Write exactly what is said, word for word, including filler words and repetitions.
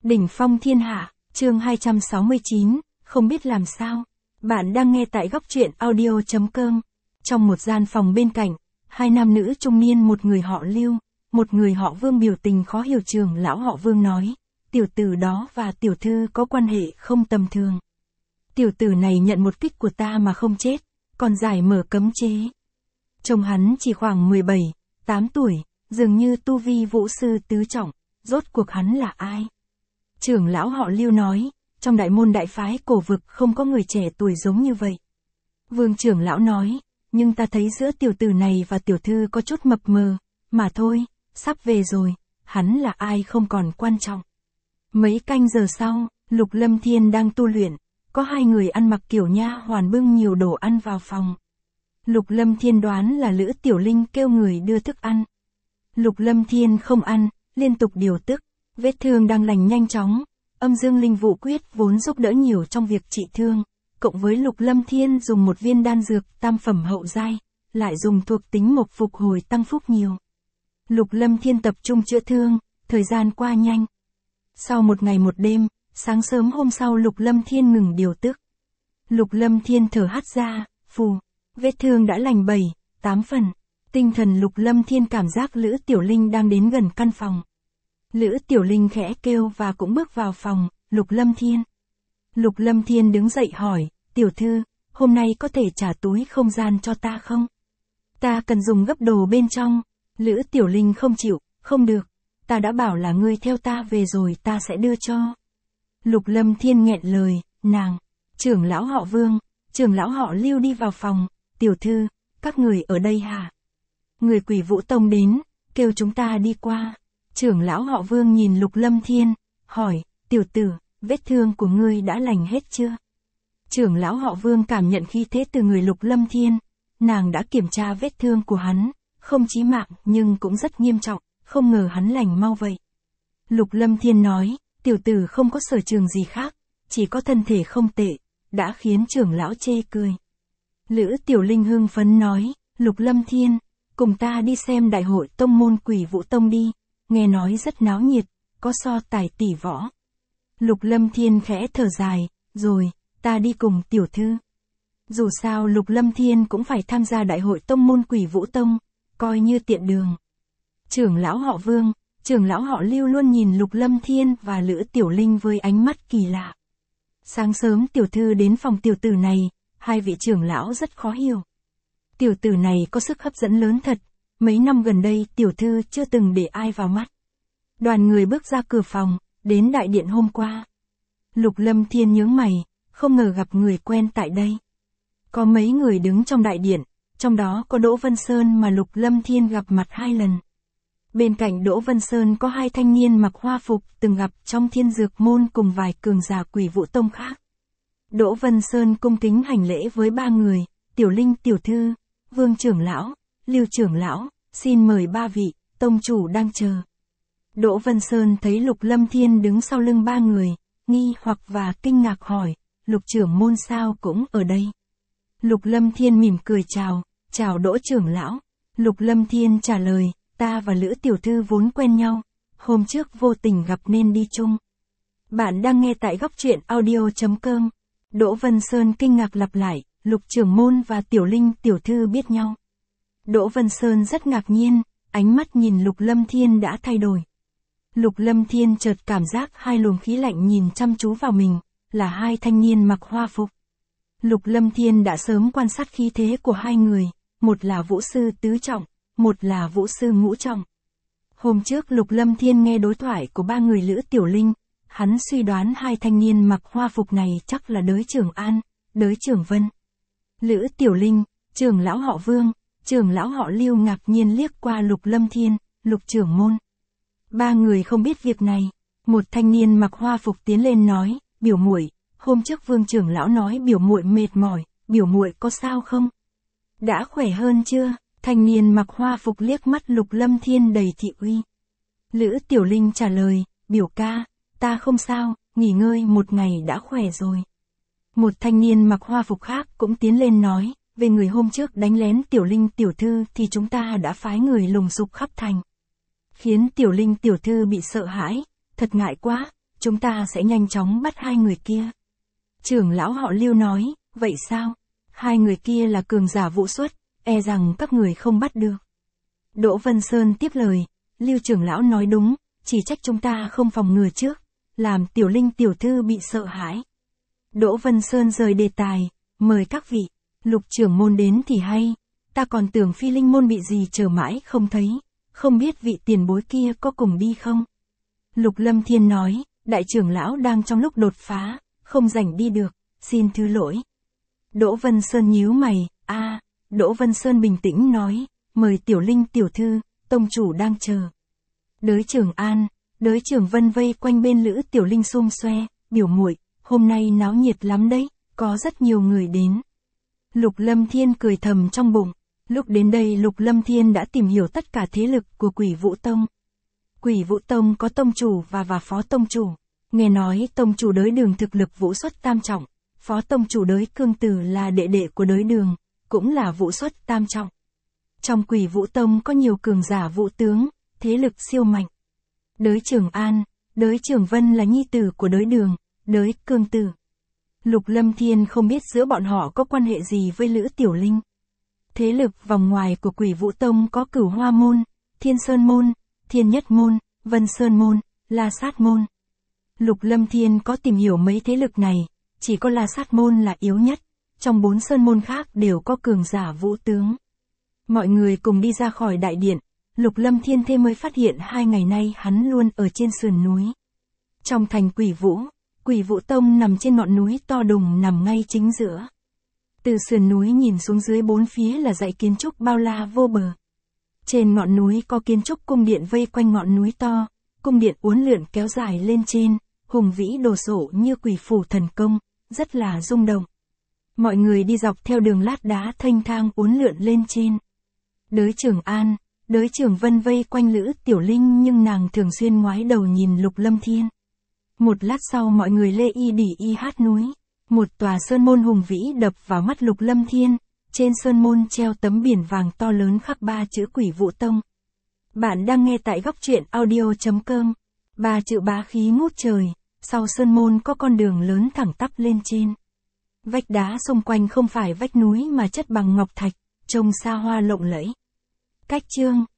Đỉnh phong thiên hạ, chương hai trăm sáu mươi chín, không biết làm sao. Bạn đang nghe tại góc truyện audio chấm com. Trong một gian phòng bên cạnh, hai nam nữ trung niên, một người họ Lưu, một người họ Vương biểu tình khó hiểu. Trưởng lão họ Vương nói, tiểu tử đó và tiểu thư có quan hệ không tầm thường. Tiểu tử này nhận một kích của ta mà không chết, còn giải mở cấm chế. Trông hắn chỉ khoảng mười bảy, tám tuổi, dường như tu vi vũ sư tứ trọng, rốt cuộc hắn là ai? Trưởng lão họ Lưu nói, trong đại môn đại phái cổ vực không có người trẻ tuổi giống như vậy. Vương trưởng lão nói, nhưng ta thấy giữa tiểu tử này và tiểu thư có chút mập mờ, mà thôi, sắp về rồi, hắn là ai không còn quan trọng. Mấy canh giờ sau, Lục Lâm Thiên đang tu luyện, có hai người ăn mặc kiểu nha hoàn bưng nhiều đồ ăn vào phòng. Lục Lâm Thiên đoán là Lữ Tiểu Linh kêu người đưa thức ăn. Lục Lâm Thiên không ăn, liên tục điều tức, vết thương đang lành nhanh chóng. Âm dương linh vụ quyết vốn giúp đỡ nhiều trong việc trị thương, cộng với Lục Lâm Thiên dùng một viên đan dược tam phẩm hậu giai, lại dùng thuộc tính mộc phục hồi tăng phúc nhiều. Lục Lâm Thiên tập trung chữa thương, thời gian qua nhanh. Sau một ngày một đêm, sáng sớm hôm sau Lục Lâm Thiên ngừng điều tức. Lục Lâm Thiên thở hắt ra, phù, vết thương đã lành bảy, tám phần. Tinh thần Lục Lâm Thiên cảm giác Lữ Tiểu Linh đang đến gần căn phòng. Lữ Tiểu Linh khẽ kêu và cũng bước vào phòng. Lục Lâm Thiên. Lục Lâm Thiên đứng dậy hỏi, tiểu thư, hôm nay có thể trả túi không gian cho ta không? Ta cần dùng gấp đồ bên trong. Lữ Tiểu Linh không chịu, không được, ta đã bảo là ngươi theo ta về rồi ta sẽ đưa cho. Lục Lâm Thiên nghẹn lời, nàng, trưởng lão họ Vương, trưởng lão họ Lưu đi vào phòng, tiểu thư, các người ở đây hả? Người Quỷ Vũ Tông đến, kêu chúng ta đi qua. Trưởng lão họ Vương nhìn Lục Lâm Thiên, hỏi, tiểu tử, vết thương của ngươi đã lành hết chưa? Trưởng lão họ Vương cảm nhận khí thế từ người Lục Lâm Thiên, nàng đã kiểm tra vết thương của hắn, không chí mạng nhưng cũng rất nghiêm trọng, không ngờ hắn lành mau vậy. Lục Lâm Thiên nói, tiểu tử không có sở trường gì khác, chỉ có thân thể không tệ, đã khiến trưởng lão chê cười. Lữ Tiểu Linh hưng phấn nói, Lục Lâm Thiên, cùng ta đi xem đại hội tông môn Quỷ Vũ Tông đi, nghe nói rất náo nhiệt, có so tài tỷ võ. Lục Lâm Thiên khẽ thở dài, rồi, ta đi cùng tiểu thư. Dù sao Lục Lâm Thiên cũng phải tham gia đại hội tông môn Quỷ Vũ Tông, coi như tiện đường. Trưởng lão họ Vương, trưởng lão họ Lưu luôn nhìn Lục Lâm Thiên và Lữ Tiểu Linh với ánh mắt kỳ lạ. Sáng sớm tiểu thư đến phòng tiểu tử này, hai vị trưởng lão rất khó hiểu. Tiểu tử này có sức hấp dẫn lớn thật, mấy năm gần đây tiểu thư chưa từng để ai vào mắt. Đoàn người bước ra cửa phòng, đến đại điện hôm qua. Lục Lâm Thiên nhướng mày, không ngờ gặp người quen tại đây. Có mấy người đứng trong đại điện, trong đó có Đỗ Vân Sơn mà Lục Lâm Thiên gặp mặt hai lần. Bên cạnh Đỗ Vân Sơn có hai thanh niên mặc hoa phục từng gặp trong Thiên Dược Môn cùng vài cường giả Quỷ Vũ Tông khác. Đỗ Vân Sơn cung kính hành lễ với ba người, Tiểu Linh tiểu thư, Vương trưởng lão, Lưu trưởng lão, xin mời ba vị, tông chủ đang chờ. Đỗ Vân Sơn thấy Lục Lâm Thiên đứng sau lưng ba người, nghi hoặc và kinh ngạc hỏi, Lục trưởng môn sao cũng ở đây? Lục Lâm Thiên mỉm cười chào, chào Đỗ trưởng lão. Lục Lâm Thiên trả lời, ta và Lữ tiểu thư vốn quen nhau, hôm trước vô tình gặp nên đi chung. Bạn đang nghe tại góc truyện audio chấm com. Đỗ Vân Sơn kinh ngạc lặp lại, Lục trưởng môn và Tiểu Linh tiểu thư biết nhau. Đỗ Vân Sơn rất ngạc nhiên, ánh mắt nhìn Lục Lâm Thiên đã thay đổi. Lục Lâm Thiên chợt cảm giác hai luồng khí lạnh nhìn chăm chú vào mình, là hai thanh niên mặc hoa phục. Lục Lâm Thiên đã sớm quan sát khí thế của hai người, một là vũ sư tứ trọng, một là vũ sư ngũ trọng. Hôm trước Lục Lâm Thiên nghe đối thoại của ba người Lữ Tiểu Linh, hắn suy đoán hai thanh niên mặc hoa phục này chắc là Đới Trưởng An, Đới Trưởng Vân. Lữ Tiểu Linh, trưởng lão họ Vương, trưởng lão họ Lưu ngạc nhiên liếc qua Lục Lâm Thiên, Lục trưởng môn. Ba người không biết việc này, một thanh niên mặc hoa phục tiến lên nói, biểu muội, hôm trước Vương trưởng lão nói biểu muội mệt mỏi, biểu muội có sao không? Đã khỏe hơn chưa? Thanh niên mặc hoa phục liếc mắt Lục Lâm Thiên đầy thị uy. Lữ Tiểu Linh trả lời, biểu ca, ta không sao, nghỉ ngơi một ngày đã khỏe rồi. Một thanh niên mặc hoa phục khác cũng tiến lên nói, về người hôm trước đánh lén Tiểu Linh tiểu thư thì chúng ta đã phái người lùng sục khắp thành. Khiến Tiểu Linh tiểu thư bị sợ hãi, thật ngại quá, chúng ta sẽ nhanh chóng bắt hai người kia. Trưởng lão họ Lưu nói, vậy sao? Hai người kia là cường giả vũ xuất, e rằng các người không bắt được. Đỗ Vân Sơn tiếp lời, Lưu trưởng lão nói đúng, chỉ trách chúng ta không phòng ngừa trước, làm Tiểu Linh tiểu thư bị sợ hãi. Đỗ Vân Sơn rời đề tài, mời các vị, Lục trưởng môn đến thì hay, ta còn tưởng Phi Linh môn bị gì chờ mãi không thấy, không biết vị tiền bối kia có cùng đi không? Lục Lâm Thiên nói, đại trưởng lão đang trong lúc đột phá, không rảnh đi được, xin thứ lỗi. Đỗ Vân Sơn nhíu mày, a, Đỗ Vân Sơn bình tĩnh nói, mời Tiểu Linh tiểu thư, tông chủ đang chờ. Đới Trường An, Đới Trường Vân vây quanh bên Lữ Tiểu Linh xum xoe, biểu muội, hôm nay náo nhiệt lắm đấy, có rất nhiều người đến. Lục Lâm Thiên cười thầm trong bụng, lúc đến đây Lục Lâm Thiên đã tìm hiểu tất cả thế lực của Quỷ Vũ Tông. Quỷ Vũ Tông có tông chủ và và phó tông chủ, nghe nói tông chủ Đới Đường thực lực vũ xuất tam trọng, phó tông chủ Đới Cương Tử là đệ đệ của Đới Đường, cũng là vũ xuất tam trọng. Trong Quỷ Vũ Tông có nhiều cường giả vũ tướng, thế lực siêu mạnh. Đới Trường An, Đới Trường Vân là nhi tử của Đới Đường, Đới Cương Tử. Lục Lâm Thiên không biết giữa bọn họ có quan hệ gì với Lữ Tiểu Linh. Thế lực vòng ngoài của Quỷ Vũ Tông có Cửu Hoa Môn, Thiên Sơn Môn, Thiên Nhất Môn, Vân Sơn Môn, La Sát Môn. Lục Lâm Thiên có tìm hiểu mấy thế lực này, chỉ có La Sát Môn là yếu nhất, trong bốn sơn môn khác đều có cường giả vũ tướng. Mọi người cùng đi ra khỏi đại điện, Lục Lâm Thiên thêm mới phát hiện hai ngày nay hắn luôn ở trên sườn núi. Trong thành Quỷ Vũ, Quỷ Vũ Tông nằm trên ngọn núi to đùng nằm ngay chính giữa. Từ sườn núi nhìn xuống dưới bốn phía là dãy kiến trúc bao la vô bờ. Trên ngọn núi có kiến trúc cung điện vây quanh ngọn núi to, cung điện uốn lượn kéo dài lên trên, hùng vĩ đồ sộ như quỷ phủ thần công, rất là rung động. Mọi người đi dọc theo đường lát đá thênh thang uốn lượn lên trên. Đới Trường An, Đới Trường Vân vây quanh Lữ Tiểu Linh nhưng nàng thường xuyên ngoái đầu nhìn Lục Lâm Thiên. Một lát sau mọi người lê y đỉ y hát núi. Một tòa sơn môn hùng vĩ đập vào mắt Lục Lâm Thiên, trên sơn môn treo tấm biển vàng to lớn khắc ba chữ Quỷ Vũ Tông. Bạn đang nghe tại góc truyện audio chấm com. Ba chữ bá khí ngút trời, sau sơn môn có con đường lớn thẳng tắp lên trên. Vách đá xung quanh không phải vách núi mà chất bằng ngọc thạch, trông xa hoa lộng lẫy. Cách chương